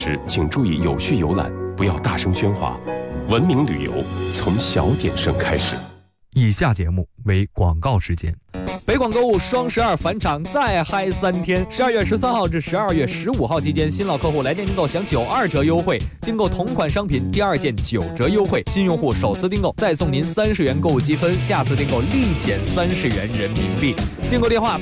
请注意有序游览，不要大声喧哗。文明旅游从小点声开始。 以下节目为广告时间。北广购物双12返场再嗨3天，12月13号至12月15号期间，新老客户来电订购享92折优惠，订购同款商品第2件9折优惠，新用户首次订购再送您30元购物积分，下次订购立减30元人民币。订购电话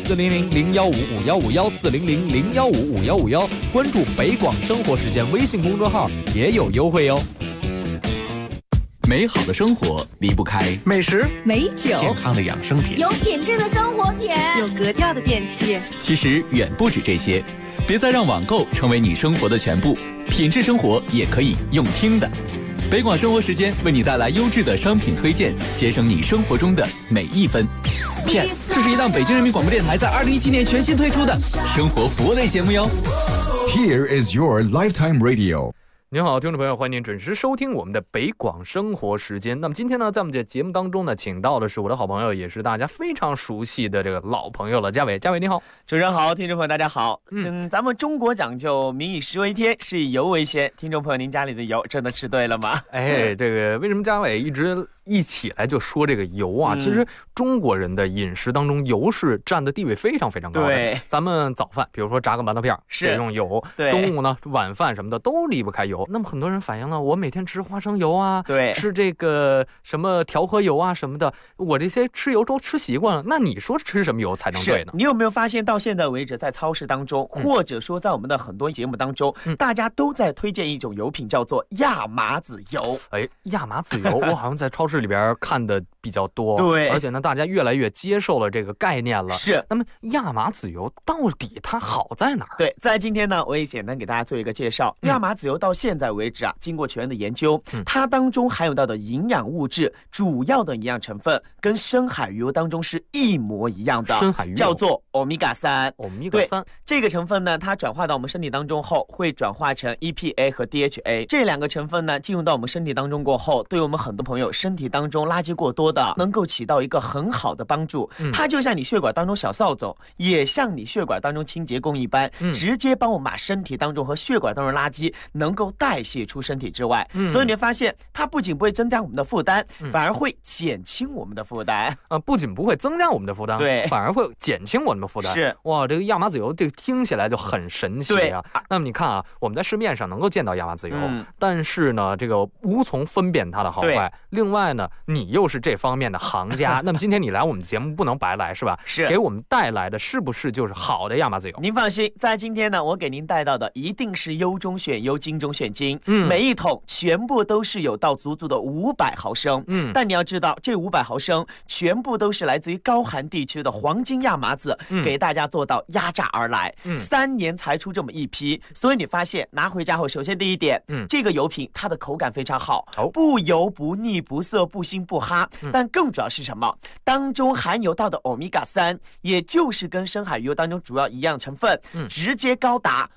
400-015-5151，400-015-5151，关注北广生活时间微信公众号也有优惠哦。 美好的生活离不开美食、 美酒、 健康的养生品， 有品质的生活品， 有格调的电器。 其实远不止这些，别再让网购成为你生活的全部，品质生活也可以用听的。北广生活时间为你带来优质的商品推荐，节省你生活中的每一分。PS， 这是一档北京人民广播电台在2017年全新推出的生活服务类节目哟。 Here is your lifetime radio。 您好，听众朋友，欢迎您准时收听我们的北广生活时间。那么今天呢，在我们这节目当中呢，请到的是我的好朋友，也是大家非常熟悉的这个老朋友了，嘉伟。嘉伟你好。 主持人好，听众朋友大家好。咱们中国讲究民以食为天，食以油为先。听众朋友，您家里的油真的吃对了吗？ 哎，这个为什么嘉伟一起来就说这个油啊？其实中国人的饮食当中，油是占的地位非常非常高的。 对， 咱们早饭，比如说炸个馒头片得用油，中午呢晚饭什么的都离不开油。那么很多人反映了，我每天吃花生油啊， 对， 吃这个什么调和油啊什么的，我这些吃油都吃习惯了。那你说吃什么油才能对呢？ 你有没有发现到现在为止，在超市当中，或者说在我们的很多节目当中，大家都在推荐一种油品，叫做亚麻籽油。 哎，亚麻籽油，我好像在超市里边看的比较多。 对， 而且呢，大家越来越接受了这个概念了。 是。 那么亚麻籽油到底它好在哪儿？ 对，在今天呢，我也简单给大家做一个介绍。亚麻籽油到现在为止啊，经过全面的研究，它当中含有到的营养物质，主要的营养成分跟深海鱼油当中是一模一样的， 深海鱼油叫做欧米伽3。 欧米伽3 这个成分呢，它转化到我们身体当中后，会转化成 EPA 和 DHA 这两个成分呢，进入到我们身体当中过后，对我们很多朋友身体当中垃圾过多的，能够起到一个很好的帮助。它就像你血管当中小扫帚，也像你血管当中清洁工一般，直接帮我们把身体当中和血管当中垃圾能够代谢出身体之外。所以你会发现，它不仅不会增加我们的负担，反而会减轻我们的负担。 不仅不会增加我们的负担， 对， 反而会减轻我们的负担。 是， 哇，这个亚麻籽油，这个听起来就很神奇啊。那么你看啊，我们在市面上能够见到亚麻籽油，但是呢，这个无从分辨它的好坏。另外呢，你又是这方面的行家，那么今天你来我们节目不能白来，是吧？ 是， 给我们带来的是不是就是好的亚麻籽油？ 您放心，在今天呢，我给您带到的一定是优中选优，精中选精。每一桶全部都是有到足的500毫升。但你要知道，这500毫升全部都是来自于高寒地区的黄金亚麻籽，给大家做到压榨而来，3年才出这么一批。所以你发现拿回家后，首先第一点，这个油品它的口感非常好，不油不腻不涩不腥不哈。但更主要是什么？当中含有到的欧米伽3，也就是跟深海鱼油当中主要一样成分，直接高达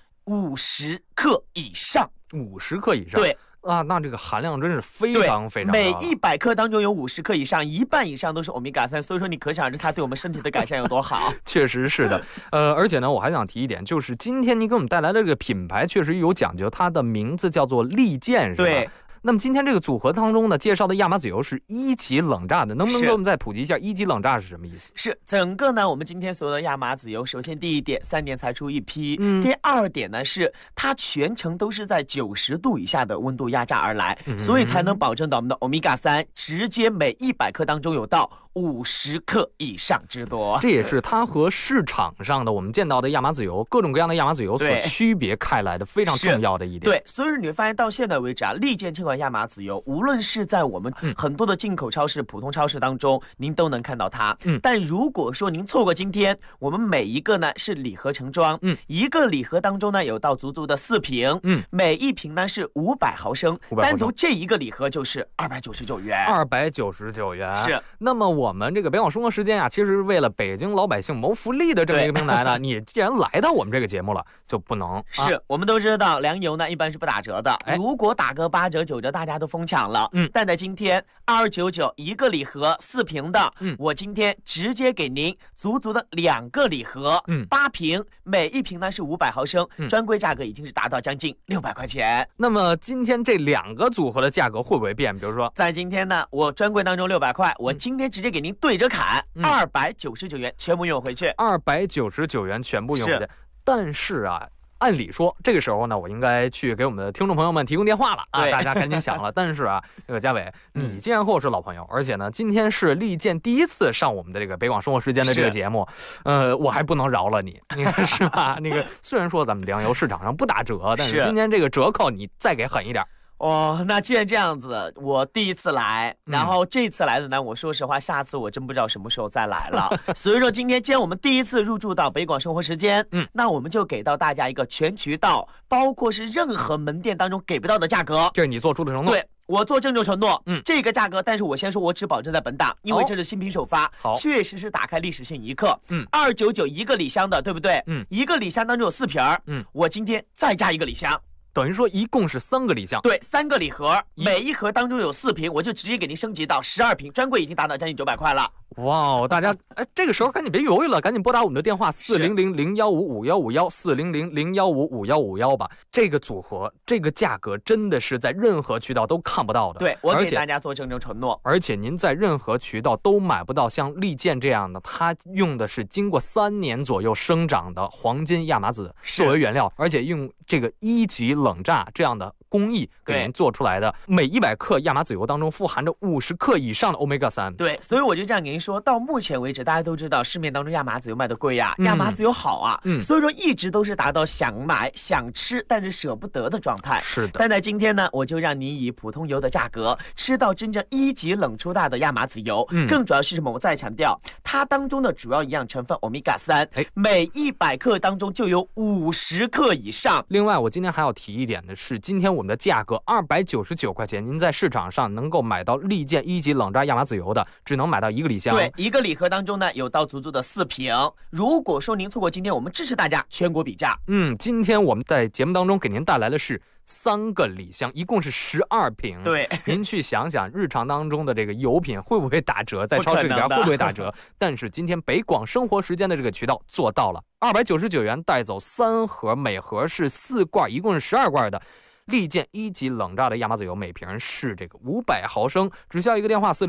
50克以上。 50克以上， 对啊，那这个含量真是非常非常高。 每100克当中有50克以上，一半以上都是欧米伽3，所以说你可想而知它对我们身体的改善有多好。 确实是的，而且呢，我还想提一点，就是今天你给我们带来的这个品牌确实有讲究，它的名字叫做利剑，是吧？ 对。 那么今天这个组合当中呢，介绍的亚麻籽油是1级冷榨的，能不能给我们再普及一下1级冷榨是什么意思？ 是整个呢，我们今天所有的亚麻籽油，首先第一点，3年才出一批；第二点呢是它全程都是在90度以下的温度压榨而来，所以才能保证到我们的欧米伽3直接每100克当中有到50克以上之多。 这也是它和市场上的我们见到的亚麻籽油，各种各样的亚麻籽油所区别开来的非常重要的一点。 对，所以你会发现到现在为止啊，利剑这款亚麻籽油，无论是在我们很多的进口超市、普通超市当中，您都能看到它。但如果说您错过今天，我们每一个呢是礼盒成装，一个礼盒当中呢有到足的4瓶，每一瓶呢是500毫升，单独这一个礼盒就是299元。 299元。 是。 那么我们这个北广生活时间啊，其实是为了北京老百姓谋福利的这么一个平台呢，你既然来到我们这个节目了，就不能是我们都知道粮油呢一般是不打折的，如果打个8折9 着大家都疯抢了。但在今天2299一个礼盒4瓶的，我今天直接给您足足的2个礼盒，8瓶，每一瓶呢是500毫升，专柜价格已经是达到将近600块钱。 那么今天这2个组合的价格会不会变？比如说， 在今天呢，我专柜当中600块，我今天直接给您对着砍，299元全部用回去 ，299元全部用回去。但是啊，按理说这个时候呢，我应该去给我们的听众朋友们提供电话了啊，大家赶紧想了。但是啊，这个嘉伟，你既然和我是老朋友，而且呢，今天是利剑第一次上我们的这个北广生活时间的这个节目，我还不能饶了你，你看是吧？那个虽然说咱们粮油市场上不打折，但是今天这个折扣你再给狠一点。 那既然这样子，我第一次来，然后这次来的呢，我说实话，下次我真不知道什么时候再来了。所以说今天既然我们第一次入驻到北广生活时间，那我们就给到大家一个全渠道，包括是任何门店当中给不到的价格。 这是你做出的承诺。 对，我做郑重承诺，这个价格，但是我先说，我只保证在本档，因为这是新品首发，确实是打开历史性一刻。299一个礼箱的，对不对？一个礼箱当中有4瓶，我今天再加一个礼箱。 等于说一共是3个礼箱， 对，3个礼盒，每一盒当中有4瓶，我就直接给您升级到12瓶，专柜已经达到将近900块了。 哇，大家这个时候赶紧别犹豫了，赶紧拨打我们的电话400-015-5151，400-015-5151吧。这个组合，这个价格真的是在任何渠道都看不到的。 对，我给大家做郑重承诺。 而且您在任何渠道都买不到像利剑这样的，它用的是经过3年左右生长的黄金亚麻籽作为原料，而且用这个1级冷榨这样的工艺给您做出来的，每100克亚麻籽油当中富含着50克以上的 Omega-3。 对，所以我就这样给您说，到目前为止，大家都知道市面当中亚麻籽油卖的贵呀，亚麻籽油好啊，所以说一直都是达到想买想吃但是舍不得的状态。 是的， 但在今天呢，我就让您以普通油的价格吃到真正1级冷出大的亚麻籽油。更主要是什么？我再强调，它当中的主要营养成分 Omega-3，每100克当中就有50克以上。 另外，我今天还要提一点的是，今天我们的价格299块钱，您在市场上能够买到利剑1级冷榨亚麻籽油的，只能买到1个礼箱。 对，一个礼盒当中呢，有到足足的4瓶。如果说您错过今天，我们支持大家全国比价。 今天我们在节目当中给您带来的是3个礼箱，一共是12瓶。 对， 您去想想，日常当中的这个油品会不会打折，在超市里边会不会打折？但是今天北广生活时间的这个渠道做到了，299元带走3盒，每盒是4罐，一共是12罐的利剑1级冷榨的亚麻籽油，每瓶是这个500毫升，只需要一个电话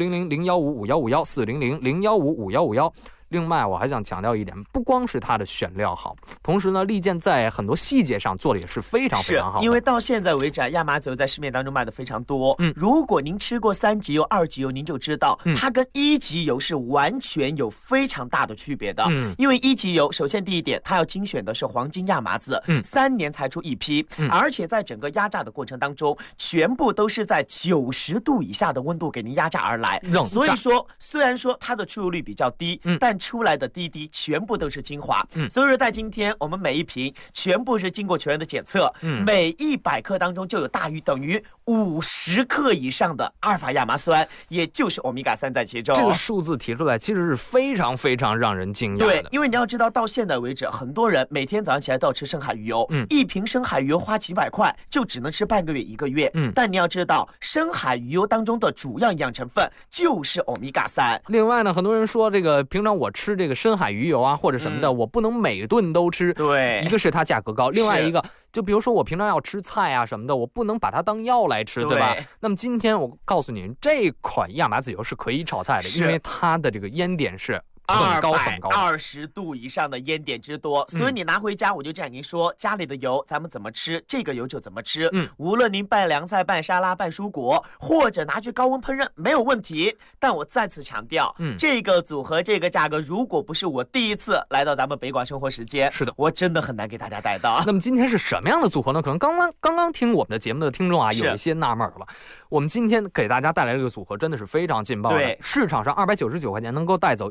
400-015-5151，400-015-5151。另外我还想强调一点，不光是它的选料好，同时呢，利剑在很多细节上做的也是非常非常好的。 因为到现在为止亚麻籽油在市面当中卖的非常多。如果您吃过3级油、2级油，您就知道它跟1级油是完全有非常大的区别的。因为1级油，首先第一点，它要精选的是黄金亚麻籽，3年才出一批，而且在整个压榨的过程当中，全部都是在90度以下的温度给您压榨而来。所以说，虽然说它的出油率比较低，但出来的滴滴全部都是精华。所以说在今天我们每一瓶全部是经过全员的检测，每100克当中就有大于等于50克以上的阿尔法亚麻酸，也就是欧米伽3在其中。 这个数字提出来其实是非常非常让人惊讶的。 对，因为你要知道，到现在为止，很多人每天早上起来都要吃深海鱼油，一瓶深海鱼油花几百块，就只能吃半个月1个月。但你要知道，深海鱼油当中的主要营养成分就是欧米伽3。 另外呢，很多人说这个平常我吃这个深海鱼油啊或者什么的，我不能每顿都吃。 对， 一个是它价格高，另外一个就比如说我平常要吃菜啊什么的，我不能把它当药来吃，对吧？那么今天我告诉您，这款亚麻籽油是可以炒菜的，因为它的这个烟点是很高很高 ，220度以上的烟点之多，所以你拿回家，我就这样跟您说，家里的油咱们怎么吃，这个油就怎么吃。无论您拌凉菜、拌沙拉、拌蔬果，或者拿去高温烹饪，没有问题。但我再次强调，这个组合、这个价格，如果不是我第一次来到咱们北广生活时间， 是的， 我真的很难给大家带到。 那么今天是什么样的组合呢？可能刚刚听我们的节目的听众啊，有一些纳闷了。我们今天给大家带来这个组合真的是非常劲爆的，市场上299块钱能够带走1箱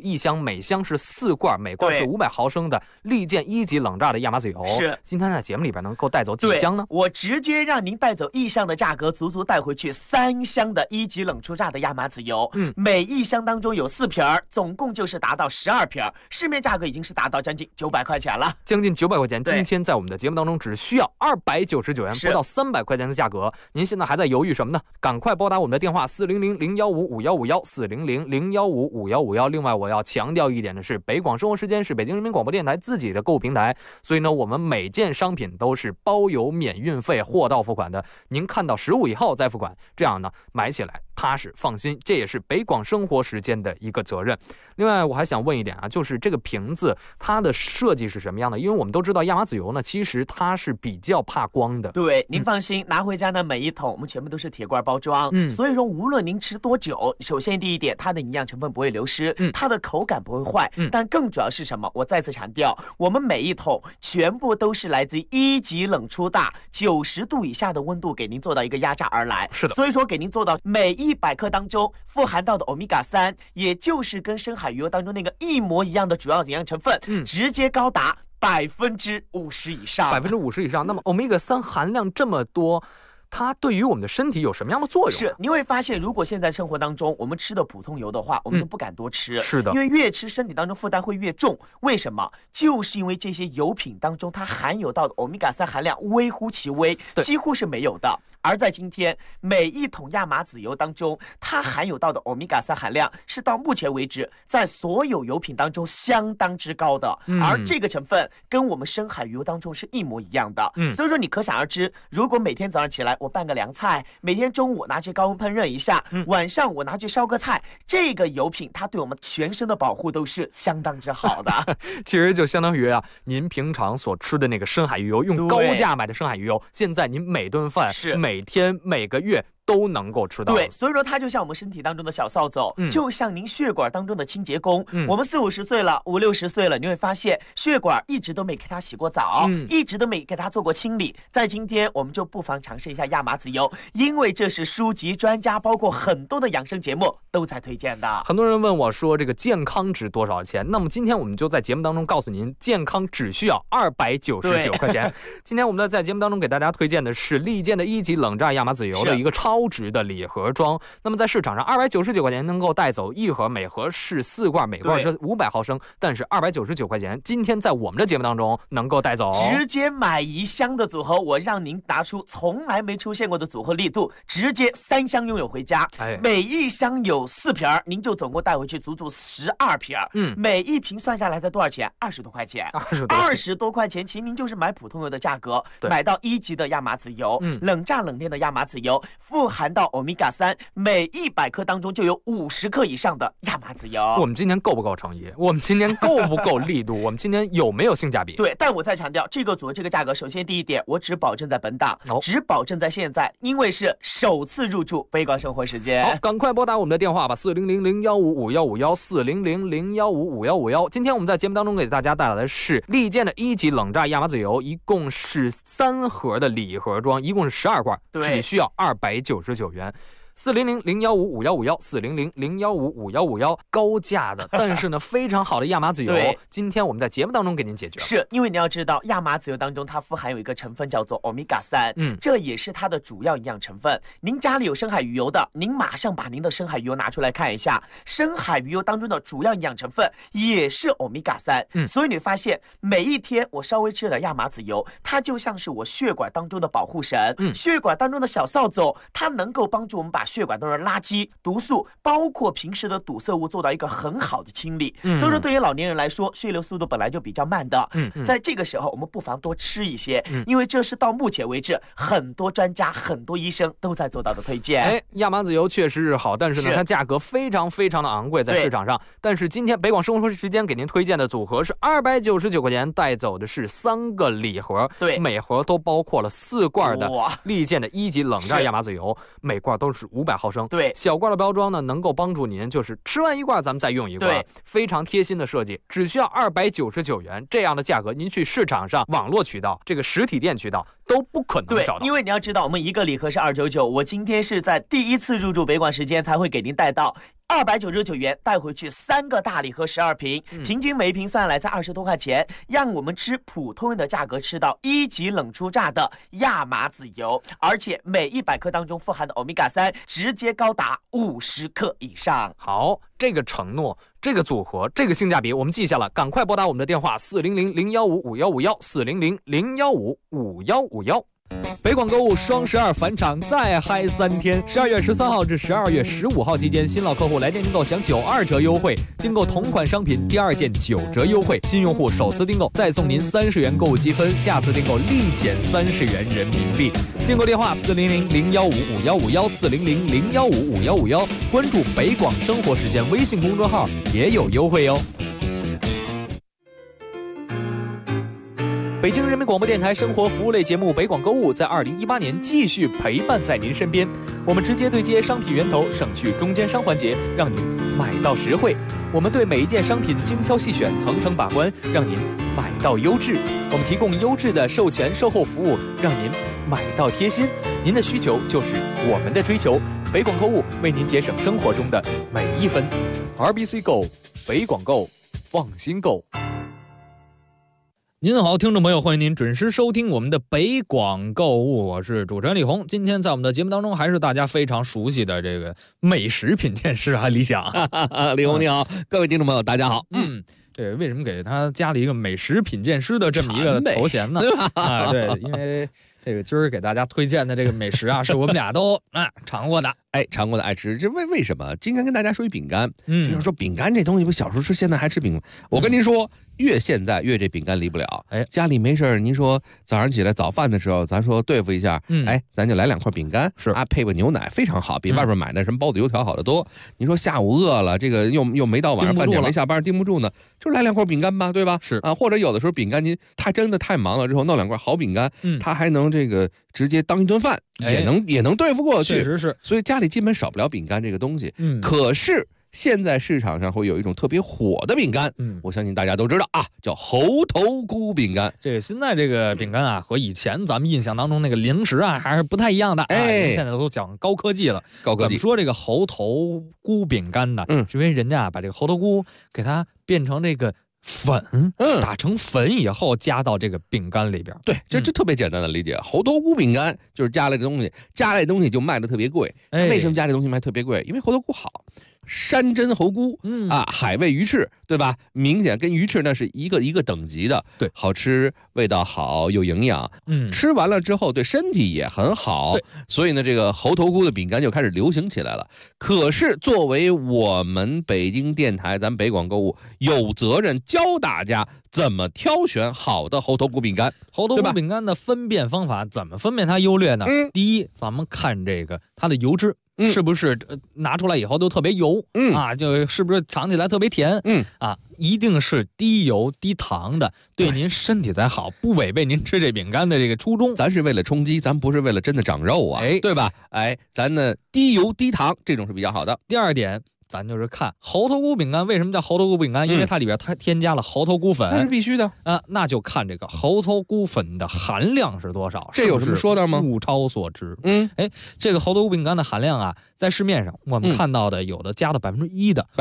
每箱是4罐，每罐是500毫升的利剑1级冷榨的亚麻籽油。 是， 今天在节目里边能够带走几箱呢？ 我直接让您带走1箱的价格，足足带回去3箱的1级冷出榨的亚麻籽油。每1箱当中有4瓶，总共就是达到12瓶，市面价格已经是达到将近900块钱了， 将近900块钱。今天在我们的节目当中只需要299元，不到300块钱的价格。您现在还在犹豫什么呢？赶快拨打我们的电话400-015-5151，400-015-5151。另外我要强调一点的是，北广生活时间是北京人民广播电台自己的购物平台，所以呢我们每件商品都是包邮免运费，货到付款的。您看到实物以后再付款，这样呢买起来踏实放心，这也是北广生活时间的一个责任。另外我还想问一点啊，就是这个瓶子它的设计是什么样的？因为我们都知道亚麻籽油呢其实它是比较怕光的。 对，您放心，拿回家呢每1桶我们全部都是铁罐包装，所以说无论您吃多久，首先第一点，它的营养成分不会流失，它的口感不会坏，但更主要是什么？我再次强调，我们每1桶全部都是来自于1级冷出榨，90度以下的温度给您做到一个压榨而来。 是的， 所以说给您做到每100克当中富含到的欧米伽3，也就是跟深海鱼油当中那个一模一样的主要营养成分，直接高达50%以上 ，50%以上。那么欧米伽3含量这么多，它对于我们的身体有什么样的作用？ 是，你会发现，如果现在生活当中我们吃的普通油的话，我们都不敢多吃。 是的， 因为越吃身体当中负担会越重。为什么？就是因为这些油品当中它含有到的欧米伽3含量微乎其微，几乎是没有的。而在今天，每1桶亚麻籽油当中，它含有到的欧米伽3含量是到目前为止在所有油品当中相当之高的，而这个成分跟我们深海鱼油当中是一模一样的。所以说你可想而知，如果每天早上起来我拌个凉菜，每天中午拿去高温烹饪一下，晚上我拿去烧个菜，这个油品它对我们全身的保护都是相当之好的。 其实就相当于啊，您平常所吃的那个深海鱼油，用高价买的深海鱼油，现在您每顿饭每天每个月都能够吃到。 对，所以说它就像我们身体当中的小扫帚，就像您血管当中的清洁工。我们40-50岁了，50-60岁了，你会发现血管一直都没给它洗过澡，一直都没给它做过清理。在今天我们就不妨尝试一下亚麻籽油，因为这是书籍专家包括很多的养生节目都在推荐的。 很多人问我说这个健康值多少钱？那么今天我们就在节目当中告诉您，健康只需要299块钱。今天我们在节目当中给大家推荐的是利剑的1级冷榨亚麻籽油的一个超值的礼盒装。那么在市场上299块钱能够带走1盒，每盒是4罐，每罐是500毫升，但是299块钱今天在我们的节目当中能够带走， 直接买1箱的组合，我让您拿出从来没出现过的组合力度，直接3箱拥有回家。每1箱有4瓶，您就总共带回去足足12瓶。每1瓶算下来才多少钱？20多块钱。20多块钱，其实您就是买普通油的价格，买到1级的亚麻籽油，冷榨冷炼的亚麻籽油，富含到欧米伽3，每100克当中就有50克以上的亚麻籽油。 我们今天够不够诚意？我们今天够不够力度？我们今天有没有性价比？ 对，但我再强调，这个组合这个价格，首先第一点，我只保证在本档，只保证在现在，因为是首次入驻北广生活时间。 好，赶快拨打我们的电话吧，400-015-5151，400-015-5151。今天我们在节目当中给大家带来的是利剑的1级冷榨亚麻籽油，一共是3盒的礼盒装，一共是12罐，只需要299元。400-015-5151，400-015-5151，高价的，但是呢非常好的亚麻籽油，今天我们在节目当中给您解决了。 是因为你要知道，亚麻籽油当中它富含有一个成分叫做欧米伽3，这也是它的主要营养成分。您家里有深海鱼油的，您马上把您的深海鱼油拿出来看一下，深海鱼油当中的主要营养成分也是欧米伽3。所以你发现每一天我稍微吃点亚麻籽油，它就像是我血管当中的保护神，血管当中的小扫帚，它能够帮助我们把血管当中的垃圾、毒素，包括平时的堵塞物做到一个很好的清理。所以说对于老年人来说，血流速度本来就比较慢的，在这个时候我们不妨多吃一些，因为这是到目前为止很多专家、很多医生都在做到的推荐。 亚麻籽油确实是好，但是呢它价格非常非常的昂贵在市场上。但是今天北广生活时间给您推荐的组合是299块钱，带走的是3个礼盒，每盒都包括了4罐的利剑的1级冷榨亚麻籽油，每罐都是500毫升。小罐的包装呢，能够帮助您就是吃完1罐咱们再用1罐，非常贴心的设计，只需要299元这样的价格，您去市场上网络渠道、这个实体店渠道都不可能找到。 因为你要知道，我们一个礼盒是299，我今天是在第一次入驻北广时间才会给您带到299元带回去3个大礼盒12瓶，平均每一瓶算下来才20多块钱，让我们吃普通人的价格吃到1级冷出榨的亚麻籽油，而且每100克当中富含的欧米伽3直接高达50克以上。 好，这个承诺，这个组合，这个性价比我们记下了，赶快拨打我们的电话400-015-5151，400-015-5151。北广购物双12返场再嗨3天，12月13号至12月15号期间，新老客户来电订购享92折优惠，订购同款商品第2件9折优惠，新用户首次订购再送您30元购物积分，下次订购立减30元人民币。订购电话400-015-5151，400-015-5151，关注北广生活时间微信公众号也有优惠哟。北京人民广播电台生活服务类节目《北广购物》在2018年继续陪伴在您身边。我们直接对接商品源头，省去中间商环节，让您买到实惠。我们对每一件商品精挑细选，层层把关，让您买到优质。我们提供优质的售前售后服务，让您买到贴心。您的需求就是我们的追求。北广购物为您节省生活中的每一分。RBC Go， 北广购，放心购。您好，听众朋友，欢迎您准时收听我们的北广购物，我是主持人李红。今天在我们的节目当中，还是大家非常熟悉的这个美食品鉴师啊，李想。 李红你好，各位听众朋友大家好。 对，为什么给他加了一个美食品鉴师的这么一个头衔呢？对，因为这个今儿给大家推荐的这个美食啊，是我们俩都尝过的。 尝过的爱吃，这为什么？今天跟大家说一饼干，就是说饼干这东西，不小时候吃，现在还吃饼干。我跟您说，越现在越这饼干离不了。家里没事您说早上起来早饭的时候，咱说对付一下，咱就来2块饼干，配个牛奶，非常好，比外边买的什么包子油条好得多。您说下午饿了，这个又没到晚上饭点，没下班盯不住呢，就来2块饼干吧，对吧？是啊，或者有的时候饼干您他真的太忙了之后，弄2块好饼干，他还能这个直接当一顿饭，也能对付过去。确实是，所以家里基本少不了饼干这个东西。可是现在市场上会有一种特别火的饼干，我相信大家都知道啊，叫猴头菇饼干。 这个现在这个饼干啊，和以前咱们印象当中那个零食啊，还是不太一样的。现在都讲高科技了。高科技怎么说这个猴头菇饼干呢？是因为人家把这个猴头菇给它变成这个粉，打成粉以后加到这个饼干里边。 对，这特别简单的理解。猴头菇饼干就是加了这东西，加了这东西就卖的特别贵。为什么加这东西卖特别贵？因为猴头菇好。山珍猴菇，海味鱼翅，对吧？明显跟鱼翅那是一个等级的，对，好吃，味道好，有营养，吃完了之后对身体也很好，所以呢，这个猴头菇的饼干就开始流行起来了。可是作为我们北京电台，咱北广购物有责任教大家怎么挑选好的猴头菇饼干。 猴头菇饼干的分辨方法，怎么分辨它优劣呢？第一，咱们看这个它的油脂。是不是拿出来以后都特别油？就是不是尝起来特别甜？一定是低油低糖的，对您身体才好，不违背您吃这饼干的这个初衷。 咱是为了充饥，咱不是为了真的长肉啊，对吧？咱呢低油低糖这种是比较好的。 第二点，咱就是看猴头菇饼干为什么叫猴头菇饼干，因为它里边它添加了猴头菇粉， 那是必须的那就看这个猴头菇粉的含量是多少， 这有什么说道吗？ 物超所值。这个猴头菇饼干的含量啊，在市面上我们看到的有的加到1%的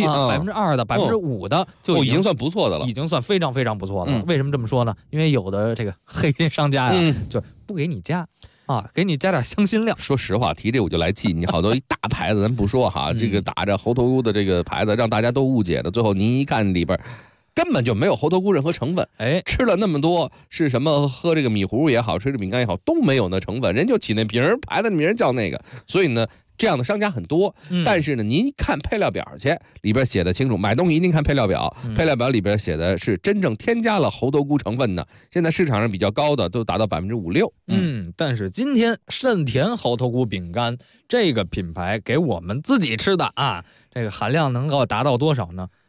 ，2%的，5%的，就已经算不错的了， 已经算非常非常不错的了。为什么这么说呢？因为有的这个黑心商家呀，就不给你加。给你加点香辛料。 说实话，提这我就来气。你好多一大牌子，咱不说哈，这个打着猴头菇的这个牌子，让大家都误解的，最后您一看里边根本就没有猴头菇任何成分。吃了那么多是什么？喝这个米糊也好，吃这饼干也好，都没有那成分，人就起那瓶牌子的名叫那个。所以呢，这样的商家很多，但是呢，您看配料表去，里边写的清楚。买东西一定看配料表，配料表里边写的是真正添加了猴头菇成分的。现在市场上比较高的都达到5%-6%。 但是今天盛田猴头菇饼干这个品牌给我们自己吃的啊，这个含量能够达到多少呢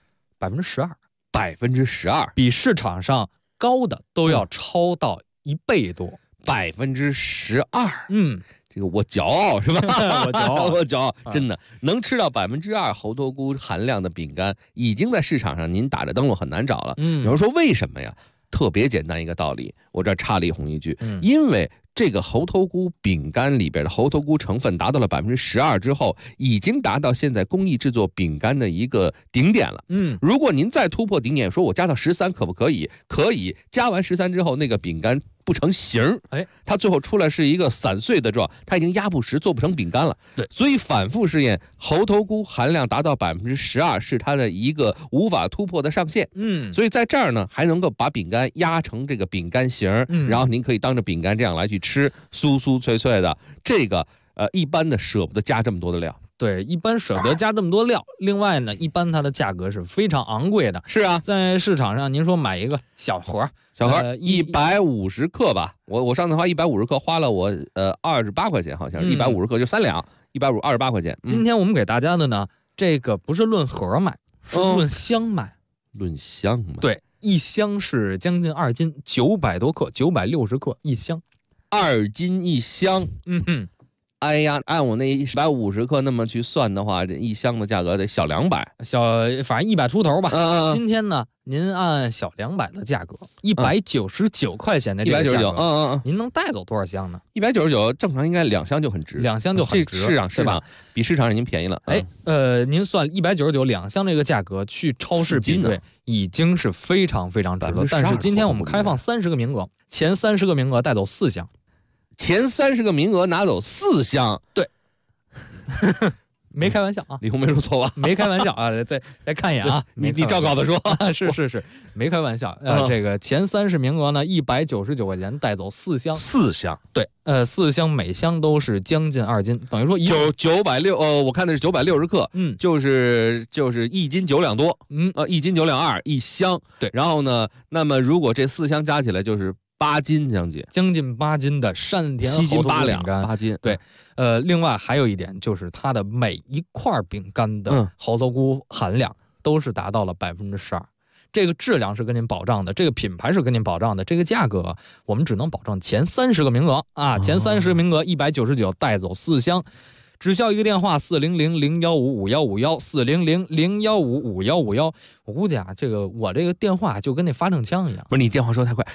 ？12%，比市场上高的都要超到1倍多 ，12%。这个我骄傲是吧？我骄傲，真的能吃到2%猴头菇含量的饼干，已经在市场上您打着灯笼很难找了。有人说为什么呀？ 特别简单一个道理，我这插了一红一句，因为这个猴头菇饼干里边的猴头菇成分达到了12%之后，已经达到现在工艺制作饼干的一个顶点了。如果您再突破顶点，说我加到13可不可以？可以，加完13之后，那个饼干不成形，它最后出来是一个散碎的状，它已经压不实，做不成饼干了。 对， 所以反复试验，猴头菇含量达到12%是它的一个无法突破的上限。所以在这儿呢，还能够把饼干压成这个饼干形，然后您可以当着饼干这样来去吃，酥酥脆脆的。这个一般的舍不得加这么多的料。 对，一般舍不得加这么多料。另外呢，一般它的价格是非常昂贵的。 是啊， 在市场上，您说买一个小盒 150克吧，我上次花150克花了我28块钱，好像是150克就3两，128块钱。 今天我们给大家的呢，这个不是论盒卖，是论箱卖。 论箱卖。 对，一箱是将近2斤，900多克，960克一箱 ，2斤一箱。哎呀，按我那150克那么去算的话，这一箱的价格得小200， 反正100出头吧。今天呢，您按小200的价格，199块钱的这个价格，您能带走多少箱呢 ？199，正常应该2箱就很值 ，2箱就很值， 市场比市场上已经便宜了。 您算199，2箱这个价格去超市比对，已经是非常非常值了。但是今天我们开放30个名额，前30个名额带走4箱。 前30个名额拿走4箱， 对，没开玩笑啊， 李红没说错吧？ 没开玩笑啊，再看一眼啊， 你照稿子说， 是，没开玩笑。这个前30名额呢，199块钱带走4箱，对，4箱每箱都是将近2斤，等于说 960，我看的是960克，就是1斤9两多，1斤9两2一箱， 对， 然后呢，那么如果这4箱加起来就是8斤将近 8斤的山田 7斤8两 8斤，对，另外还有一点就是它的每一块饼干的猴头菇含量都是达到了12%，这个质量是跟您保障的，这个品牌是跟您保障的，这个价格我们只能保证前30个名额啊，前30个名额199带走4箱。只需要一个电话400-015-5151，400-015-5151。我估计啊，我这个电话就跟那发令枪一样。 不是你电话说太快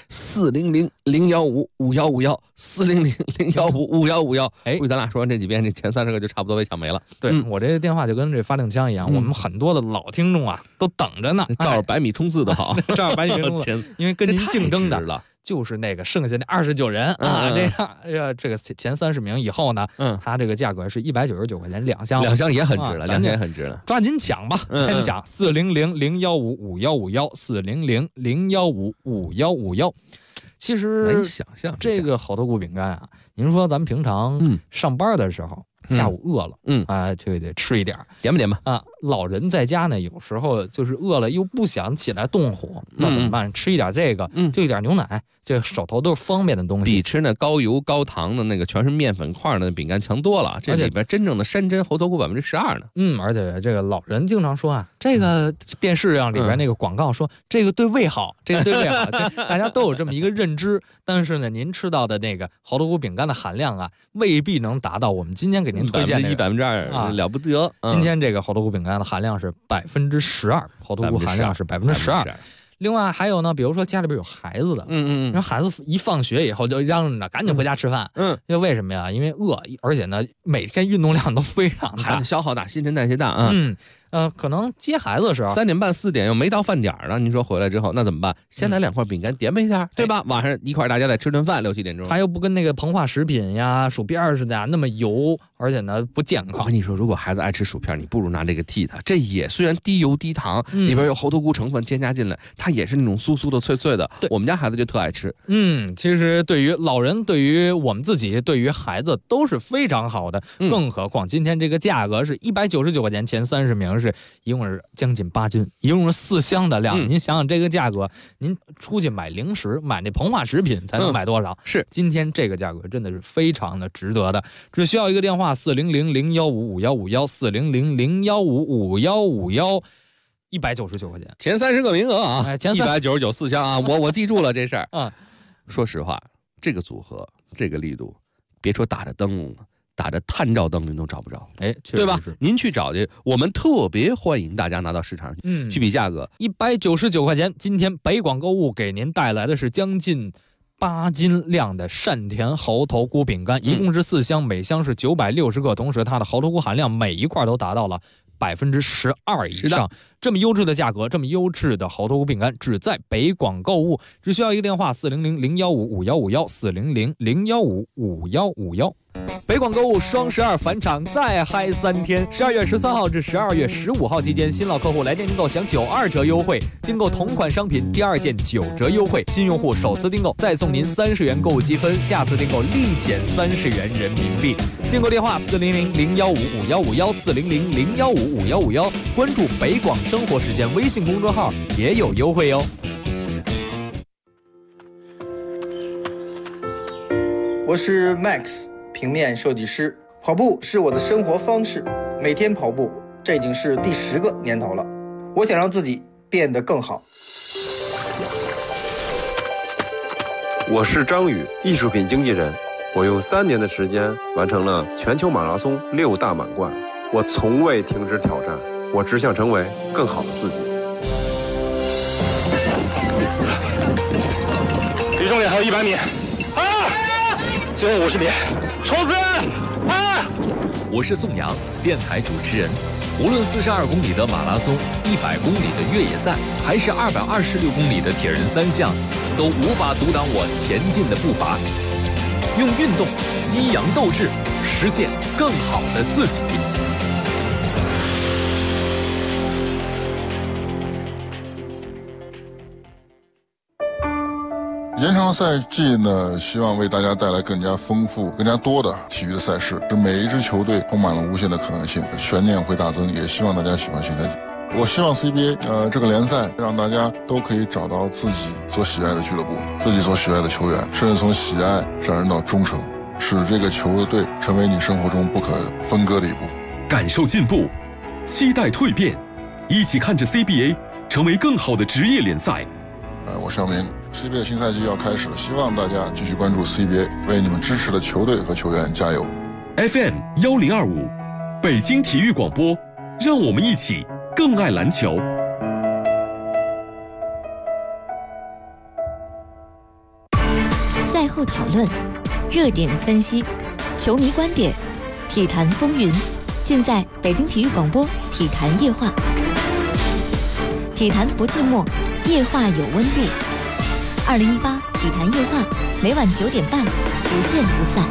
，400-015-5151，400-015-5151。估计咱俩说完这几遍，这前30个就差不多被抢没了。 对，我这个电话就跟这发令枪一样，我们很多的老听众啊都等着呢， 照着100米冲刺的好， 照着100米冲刺，因为跟您竞争的就是那个剩下那29人啊，这个前30名以后呢，它这个价格是199块钱2箱 ，2箱也很值了，2箱也很值了， 抓紧抢吧，先抢400-015-5151，400-015-5151。其实难以想象这个猴头菇饼干啊，您说咱们平常上班的时候。下午饿了，这个得吃一点， 点吧点吧啊！老人在家呢，有时候就是饿了又不想起来动火，那怎么办？吃一点这个，就一点牛奶，这手头都是方便的东西， 比吃那高油高糖的那个全是面粉块的饼干强多了。这里边真正的山珍猴头菇12%呢。 而且这个老人经常说啊，这个电视上里边那个广告说这个对胃好，这个对胃好，大家都有这么一个认知。但是呢，您吃到的那个猴头菇饼干的含量啊，未必能达到我们今天给您推荐的 2%了不得。 今天这个猴头菇饼干的含量是12%，猴头菇含量是12%。另外还有呢，比如说家里边有孩子的，然后孩子一放学以后就嚷着赶紧回家吃饭，就为什么呀？因为饿，而且呢每天运动量都非常大， 孩子消耗大，新陈代谢大啊。 可能接孩子的时候 3点半4点又没到饭点呢，您说回来之后那怎么办？先来2块饼干点吧一下，对吧？晚上一块大家再吃顿饭，6、7点钟。 还有不跟那个膨化食品呀、薯片似的呀那么油，而且呢不健康。 我跟你说，如果孩子爱吃薯片，你不如拿这个替他。这也虽然低油低糖，里边有猴头菇成分添加进来，它也是那种酥酥的脆脆的。我们家孩子就特爱吃。 其实对于老人、对于我们自己、对于孩子都是非常好的。更何况今天这个价格是199块钱，前30名是一共是将近8斤，一共是4箱的量。您想想这个价格，您出去买零食、买那膨化食品才能买多少？ 是今天这个价格真的是非常的值得的。只需要一个电话400-015-5151，400-015-5151，199块钱， 前30个名额啊， 前 199 4箱啊，我记住了这事儿。说实话，这个组合，这个力度，别说打着灯笼了。 打着探照灯您都找不着， 对吧？ 您去找去，我们特别欢迎大家拿到市场上去比价格 ，199块钱。今天北广购物给您带来的是将近8斤量的善田猴头菇饼干，一共是4箱，每箱是960克，同时它的猴头菇含量每一块都达到了12%以上。这么优质的价格，这么优质的猴头菇饼干，只在北广购物，只需要一个电话400-015-5151，400-015-5151。北广购物双12返场再嗨3天，12月13号至12月15号期间，新老客户来电订购享92折优惠，订购同款商品第2件9折优惠，新用户首次订购再送您30元购物积分，下次订购立减30元人民币。订购电话400-015-5151，400-015-5151，关注北广生活时间微信公众号也有优惠哟。 我是 Max， 平面设计师。跑步是我的生活方式，每天跑步，这已经是第10个年头了。我想让自己变得更好。 我是张宇，艺术品经纪人。我用3年的时间完成了全球马拉松6大满贯。我从未停止挑战，我只想成为更好的自己。 离终点还有100米，最后50米，冲刺！ 我是宋阳，电台主持人。无论42公里的马拉松、100公里的越野赛，还是226公里的铁人3项，都无法阻挡我前进的步伐。用运动激扬斗志，实现更好的自己。 延长赛季呢，希望为大家带来更加丰富、更加多的体育的赛事，使每一支球队充满了无限的可能性，悬念会大增。也希望大家喜欢新赛季。我希望 CBA 这个联赛让大家都可以找到自己所喜爱的俱乐部，自己所喜爱的球员，甚至从喜爱上升到忠诚，使这个球队成为你生活中不可分割的一部分。 感受进步，期待蜕变，一起看着 CBA 成为更好的职业联赛。 我是姚明。CBA 新赛季要开始了，希望大家继续关注 CBA， 为你们支持的球队和球员加油。 FM 1025，北京体育广播，让我们一起更爱篮球。 赛后讨论，热点分析，球迷观点，体坛风云，尽在北京体育广播体坛夜话。体坛不寂寞，夜话有温度。2018体坛夜话，每晚9点半，不见不散。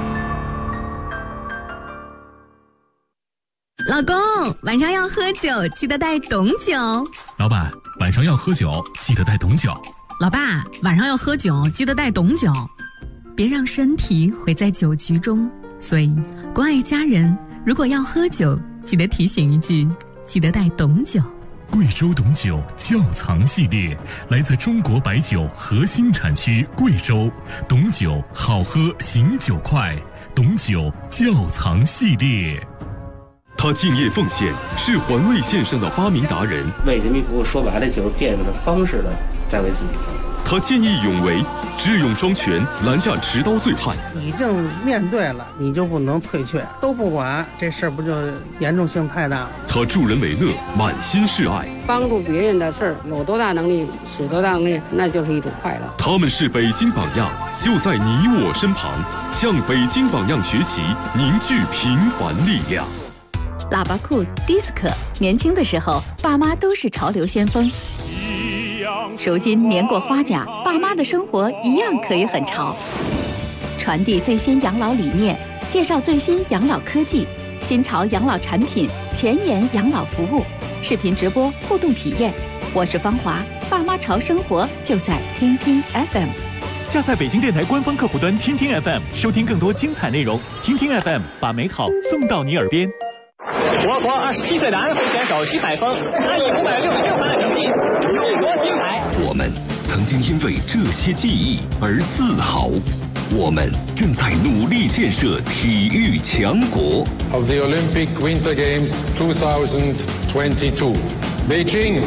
老公，晚上要喝酒，记得带董酒。 老板，晚上要喝酒，记得带董酒。 老爸，晚上要喝酒，记得带董酒。别让身体毁在酒局中。所以，关爱家人，如果要喝酒，记得提醒一句，记得带董酒。 贵州董酒窖藏系列来自中国白酒核心产区贵州，董酒好喝醒酒快，董酒窖藏系列。 他敬业奉献，是环卫线上的发明达人。 为人民服务，说白了就是变着方式的在为自己服务。 他见义勇为，智勇双全，拦下持刀醉汉。 已经面对了，你就不能退却，都不管，这事儿不就严重性太大了？ 他助人为乐，满心是爱， 帮助别人的事儿，有多大能力使多大能力，那就是一种快乐。 他们是北京榜样，就在你我身旁，向北京榜样学习，凝聚平凡力量。 喇叭裤、迪斯科，年轻的时候，爸妈都是潮流先锋。如今年过花甲，爸妈的生活一样可以很潮。传递最新养老理念，介绍最新养老科技、新潮养老产品、前沿养老服务，视频直播互动体验。我是芳华，爸妈潮生活就在听听 FM。 下载北京电台官方客户端听听 FM， 收听更多精彩内容。听听 FM， 把美好送到你耳边。 我国27岁的安徽选手徐海峰，他以566分的成绩勇夺金牌。 我们曾经因为这些记忆而自豪，我们正在努力建设体育强国。 Of the Olympic Winter Games 2022, Beijing。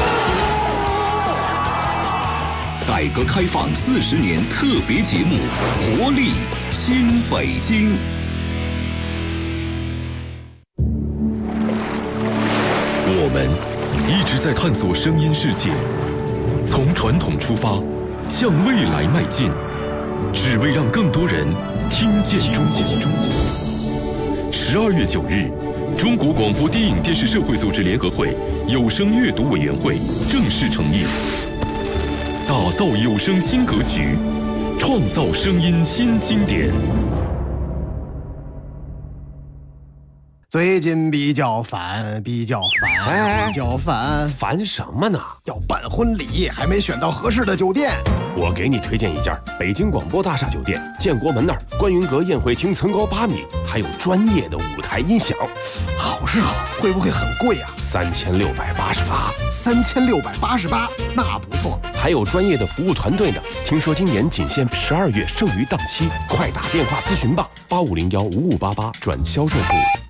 改革开放40年特别节目《活力新北京》。 我们一直在探索声音世界，从传统出发，向未来迈进，只为让更多人听见中国。12月9日，中国广播电影电视社会组织联合会有声阅读委员会正式成立，打造有声新格局，创造声音新经典。 最近比较烦， 烦什么呢？ 要办婚礼，还没选到合适的酒店。 我给你推荐一家北京广播大厦酒店，建国门那儿，观云阁宴会厅层高8米，还有专业的舞台音响。 好是好，会不会很贵啊 ？3688。 3688，那不错。 还有专业的服务团队呢。听说今年仅限12月剩余档期，快打电话咨询吧，85015588转销售部。